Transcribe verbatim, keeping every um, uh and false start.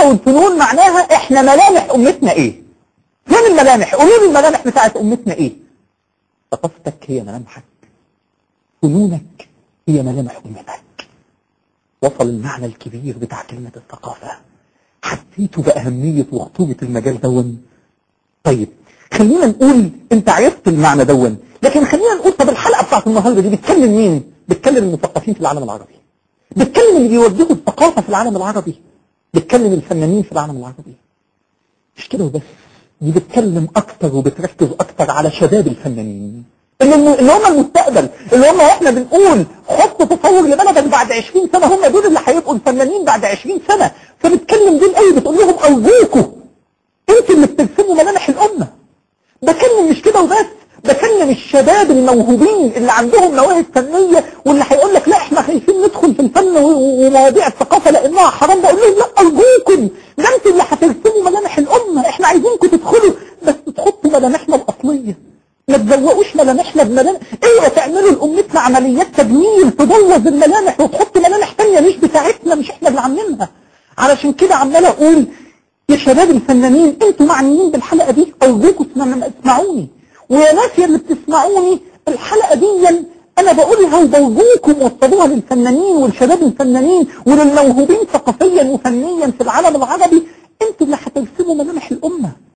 الثقافة والفنون معناها احنا ملامح امتنا ايه؟ فين الملامح؟ قولوا لي الملامح بتاعت امتنا ايه؟ ثقافتك هي ملامحك، فنونك هي ملامح امتك. وصل المعنى الكبير بتاع كلمة الثقافة. حسيتوا بأهمية وخطورة المجال دون؟ طيب خلينا نقول انت عرفت المعنى دون، لكن خلينا نقول طب الحلقة بتاعت النهاردة دي بتكلم مين؟ بتكلم المثقفين في العالم العربي، بتكلم اللي بيوجهوا الثقافة في العالم العربي، بتكلم الفنانين في العالم العربي. مش كده وبس، دي بتكلم اكتر وبتركز اكتر على شباب الفنانين اللي, اللي هم المستقبل، اللي هم احنا بنقول حط تصور لبلدك بعد عشرين سنة، هم دول اللي هيبقوا الفنانين بعد عشرين سنة. فبتكلم دول قوي، بتقول لهم ارجوكوا انتوا اللي بترسموا ملامح الامة. بكلم مش كده وبس، بكلم الشباب الموهوبين اللي عندهم مواهب فنية واللي هيقول لك لا احنا خايفين ندخل في الفن ومواضيع الثقافة لانها حرام. بقول لهم لا ارجوكم، ده انتوا اللي هترسموا ملامح الامة، احنا عايزينكم تدخلوا بس تحطوا ملامحنا الاصلية، ما تزوقوش ملامحنا بملامح. ايوه تعملوا لامتنا عمليات تجميل تبوظ الملامح وتحط ملامح تانية مش بتاعتنا، مش احنا اللي عاملينها. علشان كده عمال اقول يا شباب الفنانين انتوا معنيين بالحلقة دي، ارجوكم اسمعوني، ويا ناس يا اللي بتسمعوني الحلقة دي انا بقولها وبرجوكم وصلوها للفنانين والشباب الفنانين وللموهوبين ثقافيا وفنيا في العالم العربي. انتوا اللي هترسموا ملامح الامة،